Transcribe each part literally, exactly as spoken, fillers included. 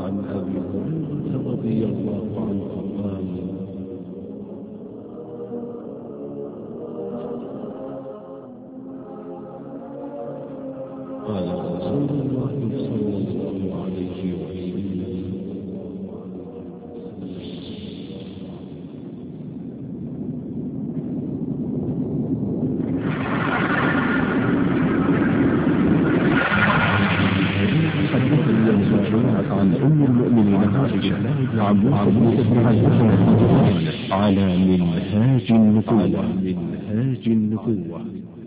عن أبي هريرة رضي الله عنه قال قال رسول الله صلى الله عليه وسلم عن أم المؤمنين عائشة عن على منهاج النبوة منهاج النبوة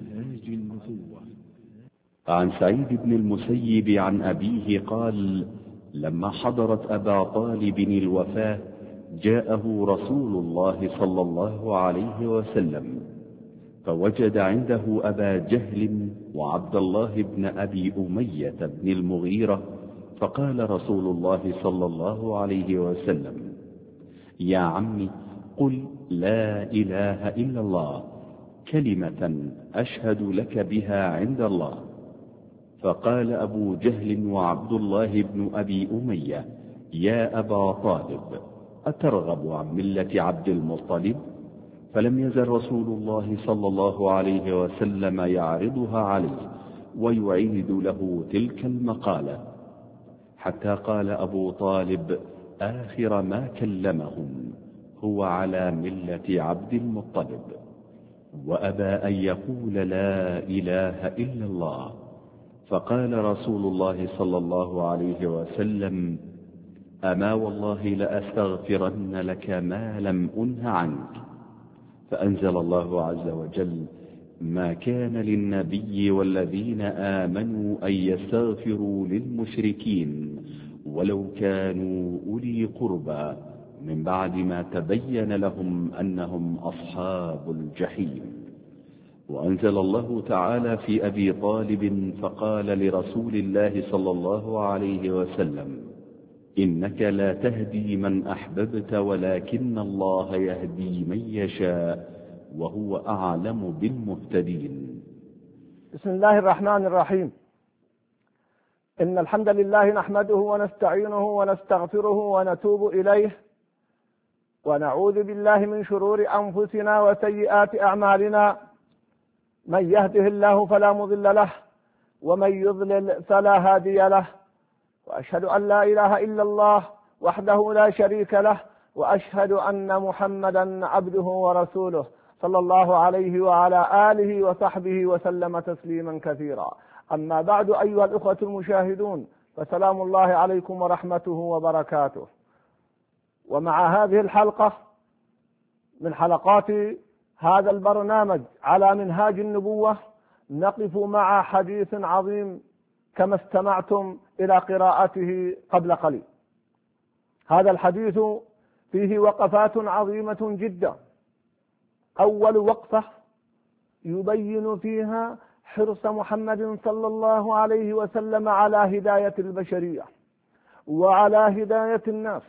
عن سعيد بن المسيب عن أبيه قال: لما حضرت أبا طالب الوفاة جاءه رسول الله صلى الله عليه وسلم فوجد عنده أبا جهل وعبد الله بن أبي أمية بن المغيرة، فقال رسول الله صلى الله عليه وسلم: يا عمي قل لا إله إلا الله كلمة أشهد لك بها عند الله. فقال أبو جهل وعبد الله بن أبي أمية: يا أبا طالب أترغب عن ملة عبد المطلب؟ فلم يزل رسول الله صلى الله عليه وسلم يعرضها عليه ويعيد له تلك المقالة، حتى قال أبو طالب آخر ما كلمهم: هو على ملة عبد المطلب، وأبى أن يقول لا إله إلا الله. فقال رسول الله صلى الله عليه وسلم: أما والله لأستغفرن لك ما لم أنه عنك. فأنزل الله عز وجل: ما كان للنبي والذين آمنوا أن يستغفروا للمشركين ولو كانوا أولي قربى من بعد ما تبين لهم أنهم أصحاب الجحيم. وأنزل الله تعالى في أبي طالب فقال لرسول الله صلى الله عليه وسلم: إنك لا تهدي من أحببت ولكن الله يهدي من يشاء وهو أعلم بالمهتدين. بسم الله الرحمن الرحيم. إن الحمد لله نحمده ونستعينه ونستغفره ونتوب إليه، ونعوذ بالله من شرور أنفسنا وسيئات أعمالنا. من يهده الله فلا مضل له، ومن يضلل فلا هادي له. وأشهد أن لا إله إلا الله وحده لا شريك له، وأشهد أن محمدا عبده ورسوله صلى الله عليه وعلى آله وصحبه وسلم تسليما كثيرا. أما بعد، أيها الأخوة المشاهدون، فسلام الله عليكم ورحمته وبركاته. ومع هذه الحلقة من حلقات هذا البرنامج على منهاج النبوة نقف مع حديث عظيم كما استمعتم إلى قراءته قبل قليل. هذا الحديث فيه وقفات عظيمة جدا. أول وقفة يبين فيها حرص محمد صلى الله عليه وسلم على هداية البشرية وعلى هداية الناس،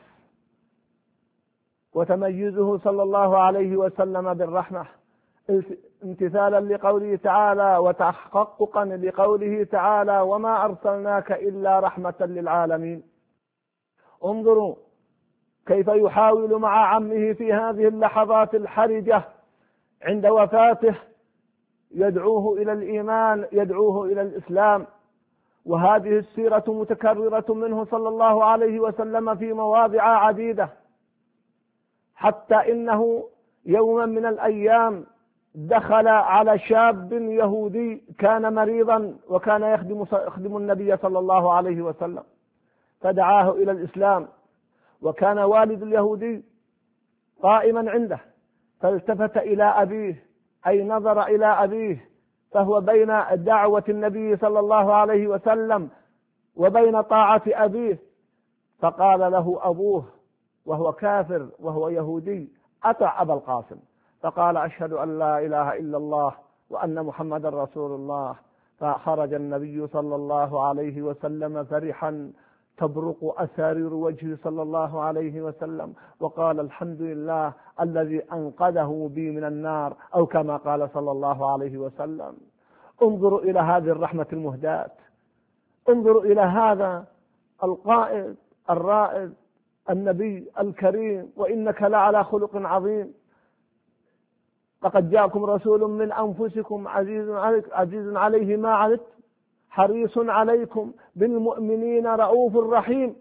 وتميزه صلى الله عليه وسلم بالرحمة امتثالا لقوله تعالى وتحققا لقوله تعالى: وما أرسلناك إلا رحمة للعالمين. انظروا كيف يحاول مع عمه في هذه اللحظات الحرجة عند وفاته يدعوه إلى الإيمان، يدعوه إلى الإسلام. وهذه السيرة متكررة منه صلى الله عليه وسلم في مواضع عديدة، حتى إنه يوما من الأيام دخل على شاب يهودي كان مريضا وكان يخدم يخدم النبي صلى الله عليه وسلم، فدعاه إلى الإسلام. وكان والد اليهودي قائما عنده، فالتفت إلى أبيه، أي نظر إلى أبيه، فهو بين دعوة النبي صلى الله عليه وسلم وبين طاعة أبيه. فقال له أبوه وهو كافر وهو يهودي: أطع أبا القاسم. فقال: أشهد أن لا إله إلا الله وأن محمد رسول الله. فخرج النبي صلى الله عليه وسلم فرحا تبرق أسارير وجهه صلى الله عليه وسلم، وقال: الحمد لله الذي أنقذه بي من النار، أو كما قال صلى الله عليه وسلم. انظروا إلى هذه الرحمة المهداة، انظروا إلى هذا القائد الرائد النبي الكريم: وإنك لعلى خلق عظيم، لقد جاءكم رسول من أنفسكم عزيز عليك عزيز عليه ما عنتم حريص عليكم بالمؤمنين رؤوف رحيم.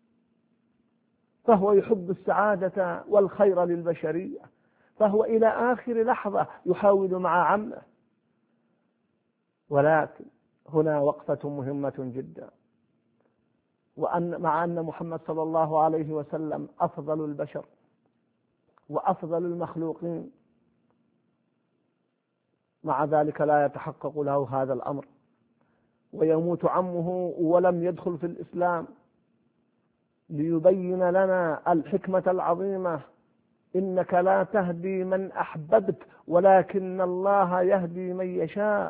فهو يحب السعادة والخير للبشرية، فهو إلى آخر لحظة يحاول مع عمه. ولكن هنا وقفة مهمة جدا، وأن مع أن محمد صلى الله عليه وسلم أفضل البشر وأفضل المخلوقين، مع ذلك لا يتحقق له هذا الأمر، ويموت عمه ولم يدخل في الإسلام ليبين لنا الحكمة العظيمة: إنك لا تهدي من أحببت ولكن الله يهدي من يشاء.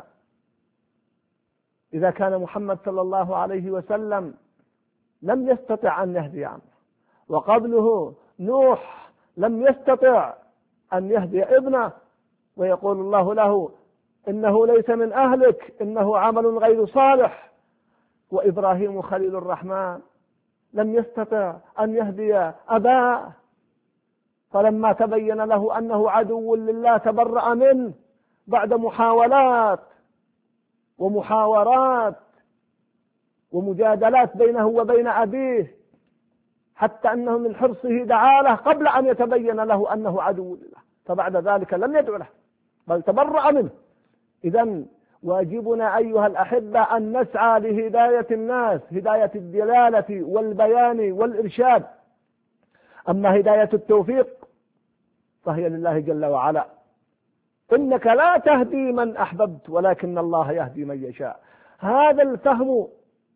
إذا كان محمد صلى الله عليه وسلم لم يستطع أن يهدي عمه، وقبله نوح لم يستطع أن يهدي ابنه، ويقول الله له: إنه ليس من أهلك إنه عمل غير صالح. وإبراهيم خليل الرحمن لم يستطع أن يهدي أباه، فلما تبين له أنه عدو لله تبرأ منه بعد محاولات ومحاورات ومجادلات بينه وبين أبيه، حتى أنه من حرصه دعا له قبل أن يتبين له أنه عدو لله، فبعد ذلك لم يدع له بل تبرأ منه. إذن واجبنا أيها الأحبة أن نسعى لهداية الناس، هداية الدلالة والبيان والإرشاد. أما هداية التوفيق فهي لله جل وعلا: إنك لا تهدي من أحببت ولكن الله يهدي من يشاء. هذا الفهم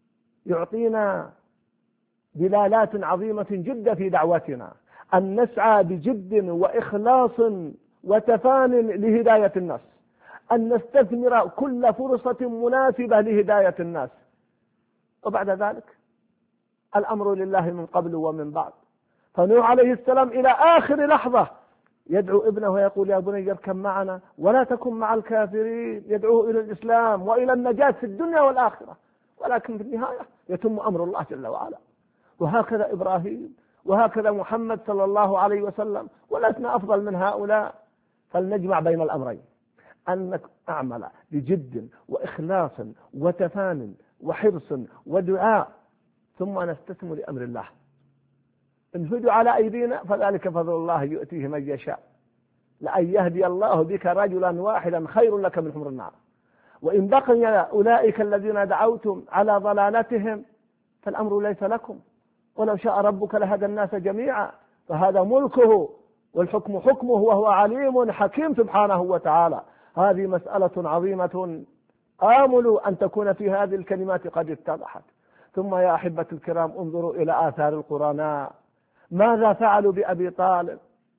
يعطينا دلالات عظيمة جدا في دعوتنا، أن نسعى بجد وإخلاص وتفان لهداية الناس، أن نستثمر كل فرصة مناسبة لهداية الناس. وبعد ذلك الأمر لله من قبل ومن بعد. فنوح عليه السلام إلى آخر لحظة يدعو ابنه ويقول: يا بني اركب معنا ولا تكن مع الكافرين، يدعوه إلى الإسلام وإلى النجاة في الدنيا والآخرة، ولكن في النهاية يتم أمر الله جل وعلا. وهكذا إبراهيم، وهكذا محمد صلى الله عليه وسلم، ولسنا أفضل من هؤلاء. فلنجمع بين الأمرين، أن نعمل بجد وإخلاص وتفان وحرص ودعاء، ثم نستسلم لأمر الله. إن هدوا على أيدينا فذلك فضل الله يؤتيه من يشاء. لأن يهدي الله بك رجلا واحدا خير لك من حمر النعم. وإن بقي أولئك الذين دعوتم على ضلالتهم فالأمر ليس لكم، ولو شاء ربك لهدى الناس جميعا، فهذا ملكه والحكم حكمه وهو عليم حكيم سبحانه وتعالى. هذه مسألة عظيمة آمل أن تكون في هذه الكلمات قد اتضحت. ثم يا أحبة الكرام انظروا إلى آثار القرآن، ماذا فعلوا بأبي طالب؟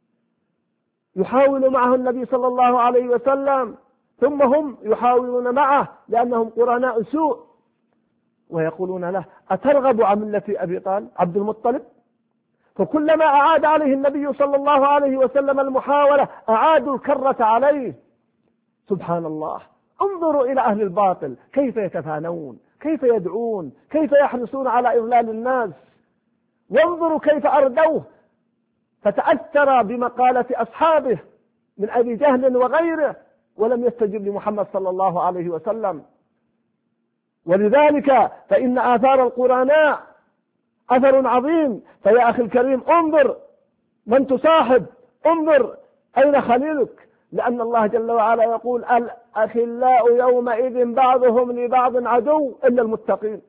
يحاول معه النبي صلى الله عليه وسلم، ثم هم يحاولون معه لأنهم قرناء سوء، ويقولون له: أترغب عن ملة أبي طالب عبد المطلب؟ فكلما أعاد عليه النبي صلى الله عليه وسلم المحاولة أعادوا الكرة عليه. سبحان الله، انظروا إلى أهل الباطل كيف يتفانون، كيف يدعون، كيف يحرصون على إضلال الناس، وانظروا كيف أردوه فتأثر بمقالة أصحابه من أبي جهل وغيره، ولم يستجب لمحمد صلى الله عليه وسلم. ولذلك فإن آثار القرآن أثر عظيم. فيا أخي الكريم انظر من تصاحب، انظر أين خليلك، لأن الله جل وعلا يقول: الأخلاء يومئذ بعضهم لبعض عدو إلا المتقين.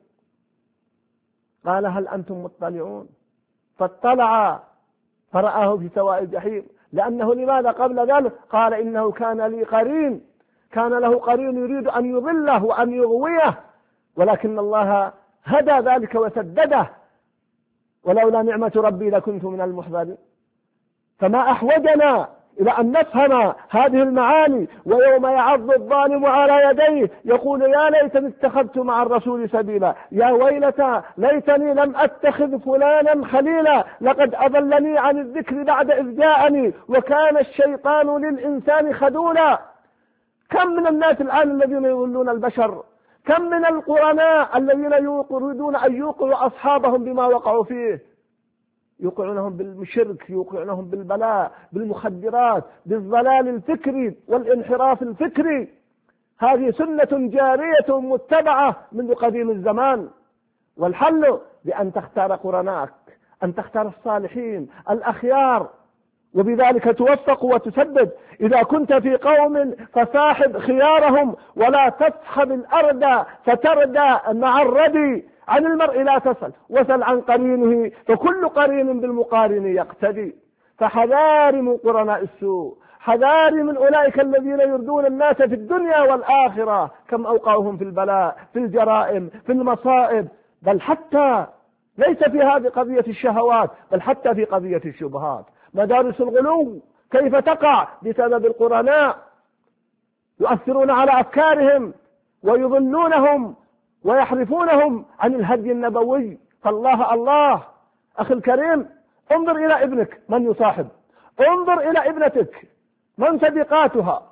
قال: هل أنتم مطلعون؟ فاطلع فرآه في سواء الجحيم. لأنه لماذا قبل ذلك؟ قال: إنه كان لي قرين، كان له قرين يريد أن يضله وأن يغويه، ولكن الله هدى ذلك وسدده، ولولا نعمة ربي لكنت من المحضرين. فما أحوجنا إلى أن نفهم هذه المعاني. ويوم يعض الظالم على يديه يقول: يا ليتني اتخذت مع الرسول سبيلا، يا ويلتى ليتني لم أتخذ فلانا خليلا، لقد أضلني عن الذكر بعد إذ جاءني وكان الشيطان للإنسان خذولا. كم من الناس الآن الذين يضلون البشر كم من القرناء الذين يريدون أن يوقعوا أصحابهم بما وقعوا فيه، يوقعونهم بالشرك، يوقعونهم بالبلاء، بالمخدرات، بالضلال الفكري والانحراف الفكري. هذه سنة جارية متبعة منذ قديم الزمان. والحل بأن تختار قرناءك، أن تختار الصالحين الأخيار، وبذلك توفق وتسدد. إذا كنت في قوم فصاحب خيارهم، ولا تصحب الأردى فتردى مع الردي. عن المرء لا تسل، وسل عن قرينه، فكل قرين بالمقارن يقتدي. فحذار من قرناء السوء، حذار من أولئك الذين يردون الناس في الدنيا والآخرة. كم أوقعهم في البلاء، في الجرائم، في المصائب، بل حتى ليس في هذه قضية الشهوات، بل حتى في قضية الشبهات. مدارس الغلو كيف تقع بسبب القرناء، يؤثرون على أفكارهم ويضلونهم ويحرفونهم عن الهدي النبوي. فالله الله أخي الكريم، انظر إلى ابنك من يصاحب، انظر إلى ابنتك من صديقاتها،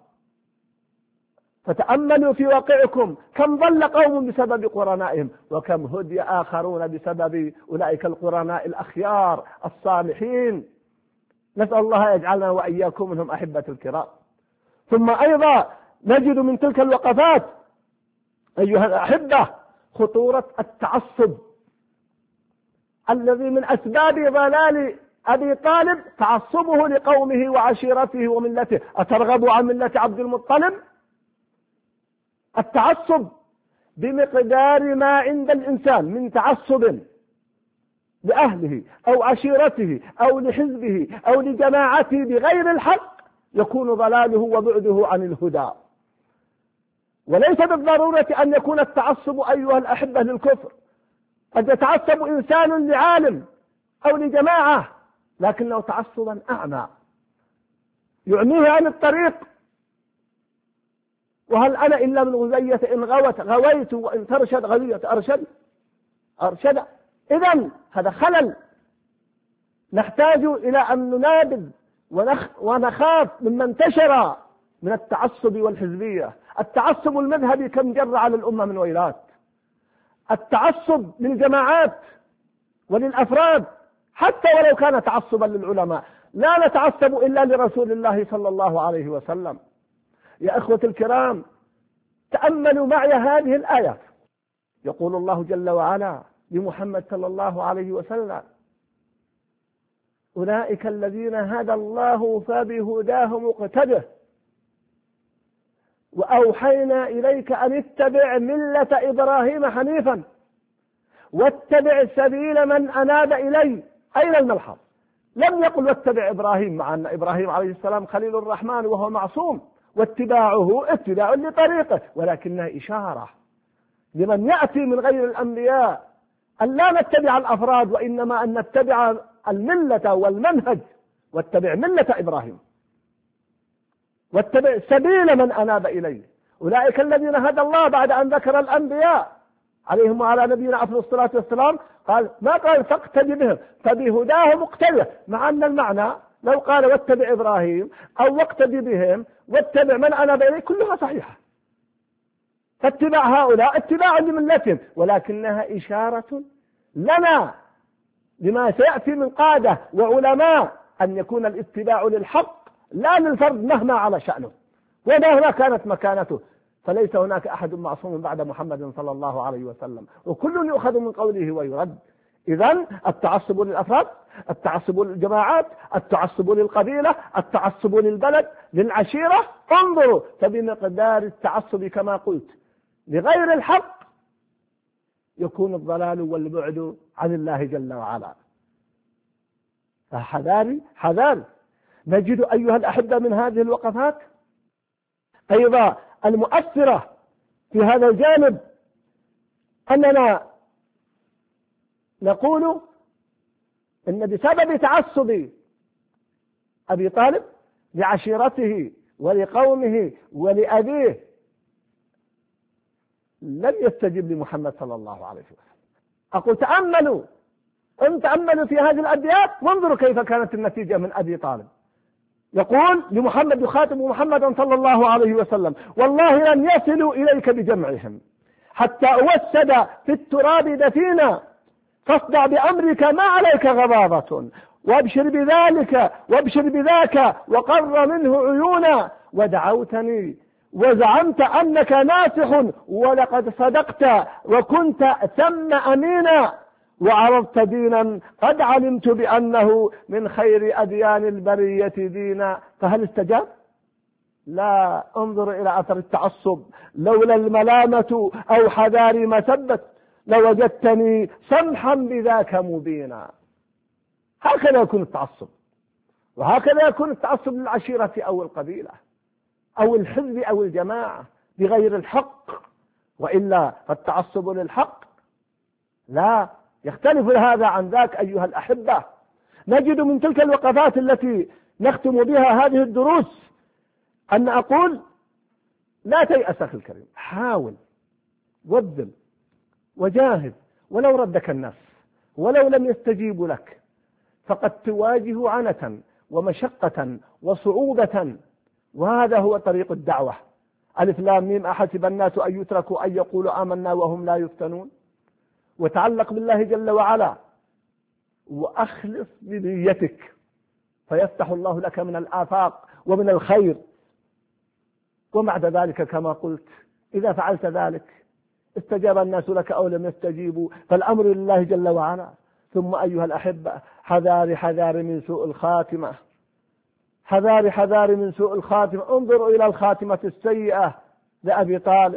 فتأملوا في واقعكم كم ضل قوم بسبب قرنائهم، وكم هدي آخرون بسبب أولئك القرناء الأخيار الصالحين. نسأل الله يجعلنا وإياكم منهم أحبة الكرام. ثم أيضا نجد من تلك الوقفات أيها الأحبة خطورة التعصب الذي من أسباب ضلال أبي طالب تعصبه لقومه وعشيرته وملته. أترغب عن ملة عبد المطلب؟ التعصب بمقدار ما عند الإنسان من تعصب لأهله أو عشيرته أو لحزبه أو لجماعته بغير الحق يكون ضلاله وبعده عن الهدى. وليس بالضرورة أن يكون التعصب أيها الأحبة للكفر. قد يتعصب إنسان لعالم أو لجماعة لكنه تعصبا أعمى يعميه عن الطريق. وهل أنا إلا من غزية إن غوت غويت وإن ترشد غوية أرشد أرشد. إذن هذا خلل نحتاج إلى أن ننابذ ونخ ونخاف مما انتشر من التعصب والحزبية. التعصب المذهبي كم جر على الأمة من ويلات. التعصب للجماعات وللأفراد حتى ولو كان تعصبا للعلماء. لا نتعصب إلا لرسول الله صلى الله عليه وسلم. يا إخوة الكرام، تأملوا معي هذه الآيات. يقول الله جل وعلا لمحمد صلى الله عليه وسلم: أولئك الذين هدى الله فبهداه مقتده وأوحينا إليك أن اتبع ملة إبراهيم حنيفا واتبع سبيل من أناب إلي. أين الملحظ؟ لم يقل واتبع إبراهيم، مع أن إبراهيم عليه السلام خليل الرحمن وهو معصوم، واتباعه اتباع لطريقه، ولكنها إشارة لمن يأتي من غير الأنبياء أن لا نتبع الأفراد، وإنما أن نتبع الملة والمنهج. واتبع ملة إبراهيم واتبع سبيل من أناب إليه. أولئك الذين هدى الله بعد أن ذكر الأنبياء عليهم وعلى نبينا أفضل الصلاة والسلام قال ما قال فاقتدي بهم، فبهداه مقتدى، مع أن المعنى لو قال واتبع إبراهيم أو واقتدي بهم واتبع من أناب إليه كلها صحيحة. فاتباع هؤلاء اتباع لملتهم، ولكنها إشارة لنا لما سيأتي من قادة وعلماء أن يكون الاتباع للحق لا للفرد مهما على شأنه ومهما كانت مكانته. فليس هناك أحد معصوم بعد محمد صلى الله عليه وسلم، وكل يؤخذ من قوله ويرد. إذن التعصب للأفراد، التعصب للجماعات، التعصب للقبيلة، التعصب للبلد، للعشيرة، انظروا فبمقدار التعصب كما قلت لغير الحق يكون الضلال والبعد عن الله جل وعلا. فحذاري حذاري. نجد أيها الأحبة من هذه الوقفات أيضا المؤثرة في هذا الجانب أننا نقول إن بسبب تعصب أبي طالب لعشيرته ولقومه ولأبيه لم يستجب لمحمد صلى الله عليه وسلم. أقول تأملوا أن تأملوا في هذه الأبيات وانظروا كيف كانت النتيجة من أبي طالب. يقول لمحمد يخاطب محمدا صلى الله عليه وسلم: والله لن يصلوا إليك بجمعهم حتى أوسد في التراب دفينا، فاصدع بأمرك ما عليك غضاضة، وابشر بذلك وابشر بذاك وقر منه عيونا، ودعوتني وزعمت أنك ناصح ولقد صدقت وكنت ثم أمينا، وعرضت دينا قد علمت بأنه من خير أديان البرية دينا. فهل استجاب؟ لا. انظر إلى أثر التعصب. لولا الملامة أو حذاري مسبة لوجدتني سمحا بذاك مبينا. هكذا يكون التعصب، وهكذا يكون التعصب للعشيرة أو القبيلة أو الحزب أو الجماعة بغير الحق، وإلا فالتعصب للحق لا يختلف هذا عن ذاك. أيها الأحبة، نجد من تلك الوقفات التي نختم بها هذه الدروس أن أقول لا تيأس أخي الكريم، حاول وابذل وجاهد، ولو ردك الناس ولو لم يستجيبوا لك، فقد تواجه عنة ومشقة وصعوبة، وهذا هو طريق الدعوة. ألف لام ميم أحسب الناس أن يتركوا أن يقولوا آمنا وهم لا يفتنون. وتعلق بالله جل وعلا وأخلص بنيتك فيفتح الله لك من الآفاق ومن الخير. وبعد ذلك كما قلت إذا فعلت ذلك استجاب الناس لك أو لم يستجيبوا فالأمر لله جل وعلا. ثم أيها الأحبة، حذار حذار من سوء الخاتمة، حذار حذار من سوء الخاتمة. انظروا إلى الخاتمة السيئة لأبي طالب.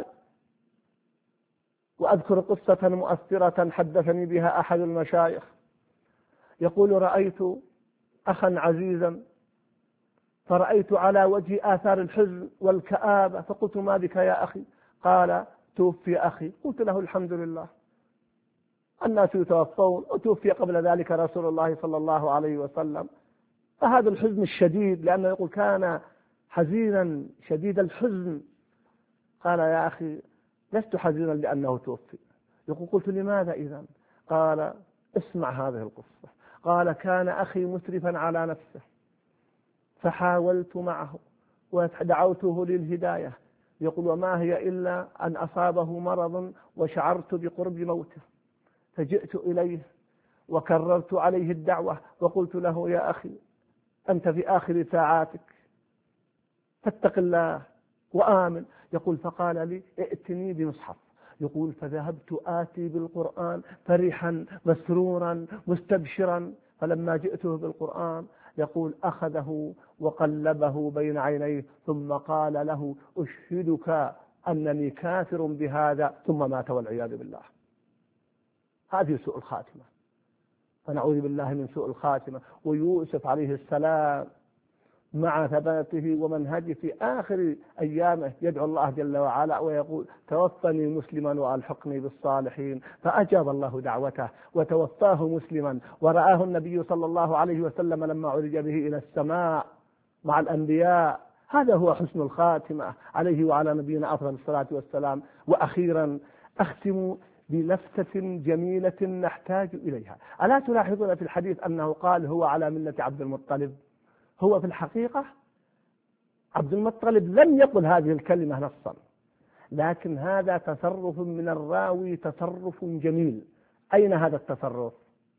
وأذكر قصة مؤثرة حدثني بها أحد المشايخ، يقول: رأيت أخا عزيزا فرأيت على وجه آثار الحزن والكآبة، فقلت: ما بك يا أخي؟ قال: توفي أخي. قلت له: الحمد لله، الناس يتوفون، وتوفي قبل ذلك رسول الله صلى الله عليه وسلم. فهذا الحزن الشديد، لأنه يقول كان حزينا شديد الحزن. قال: يا أخي لست حزينا لأنه توفي. يقول: قلت: لماذا إذن؟ قال: اسمع هذه القصة. قال: كان أخي مسرفا على نفسه فحاولت معه ودعوته للهداية. يقول: وما هي إلا أن أصابه مرض وشعرت بقرب موته، فجئت إليه وكررت عليه الدعوة وقلت له: يا أخي أنت في آخر ساعاتك فاتق الله وآمن. يقول: فقال لي: ائتني بمصحف. يقول: فذهبت آتي بالقرآن فرحا مسرورا مستبشرا، فلما جئته بالقرآن يقول أخذه وقلبه بين عينيه ثم قال له: أشهدك أنني كافر بهذا، ثم مات والعياذ بالله. هذه سوء الخاتمة، فنعوذ بالله من سوء الخاتمة. ويوسف عليه السلام مع ثباته ومنهجه في آخر أيامه يدعو الله جل وعلا ويقول: توفني مسلما وألحقني بالصالحين، فأجاب الله دعوته وتوفاه مسلما. ورآه النبي صلى الله عليه وسلم لما عرج به إلى السماء مع الأنبياء. هذا هو حسن الخاتمة عليه وعلى نبينا أفضل الصلاة والسلام. وأخيرا أختم بلفتة جميلة نحتاج إليها. ألا تلاحظون في الحديث أنه قال هو على ملة عبد المطلب؟ هو في الحقيقة عبد المطلب لم يقل هذه الكلمة نصا، لكن هذا تصرف من الراوي، تصرف جميل. أين هذا التصرف؟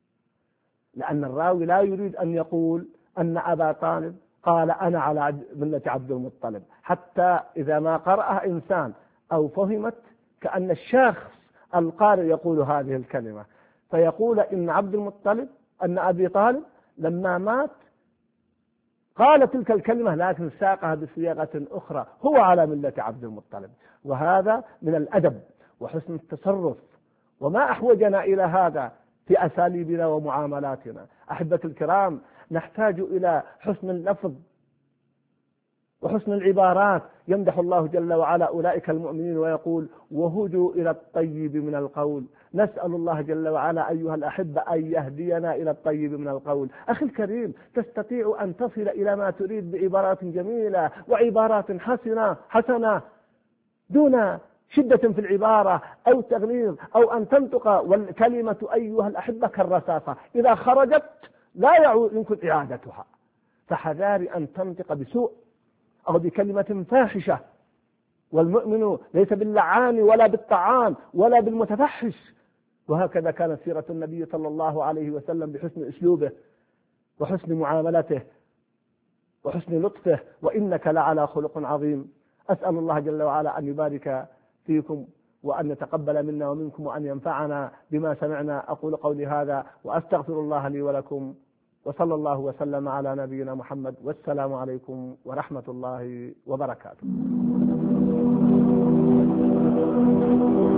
لأن الراوي لا يريد أن يقول أن أبا طالب قال أنا على ملة عبد المطلب، حتى إذا ما قرأها إنسان أو فهمت كأن الشخص القارئ يقول هذه الكلمة، فيقول إن عبد المطلب أن أبي طالب لما مات قال تلك الكلمة، لكن ساقها بصياغة أخرى: هو على ملة عبد المطلب. وهذا من الأدب وحسن التصرف، وما أحوجنا إلى هذا في أساليبنا ومعاملاتنا. أحبة الكرام، نحتاج إلى حسن اللفظ وحسن العبارات. يمدح الله جل وعلا أولئك المؤمنين ويقول: وهدوا إلى الطيب من القول. نسأل الله جل وعلا أيها الأحبة أن يهدينا إلى الطيب من القول. أخي الكريم، تستطيع أن تصل إلى ما تريد بعبارات جميلة وعبارات حسنة حسنة دون شدة في العبارة أو تغليظ أو أن تنطق، والكلمة أيها الأحبة كالرصاصة إذا خرجت لا يمكن إعادتها. فحذار أن تنطق بسوء أو بكلمة فاحشة والمؤمن ليس باللعان ولا بالطعان ولا بالمتفحش. وهكذا كانت سيرة النبي صلى الله عليه وسلم بحسن أسلوبه وحسن معاملته وحسن لطفه، وإنك لعلى خلق عظيم. أسأل الله جل وعلا أن يبارك فيكم وأن يتقبل منا ومنكم وأن ينفعنا بما سمعنا. أقول قولي هذا وأستغفر الله لي ولكم، وصلى الله وسلم على نبينا محمد، والسلام عليكم ورحمة الله وبركاته.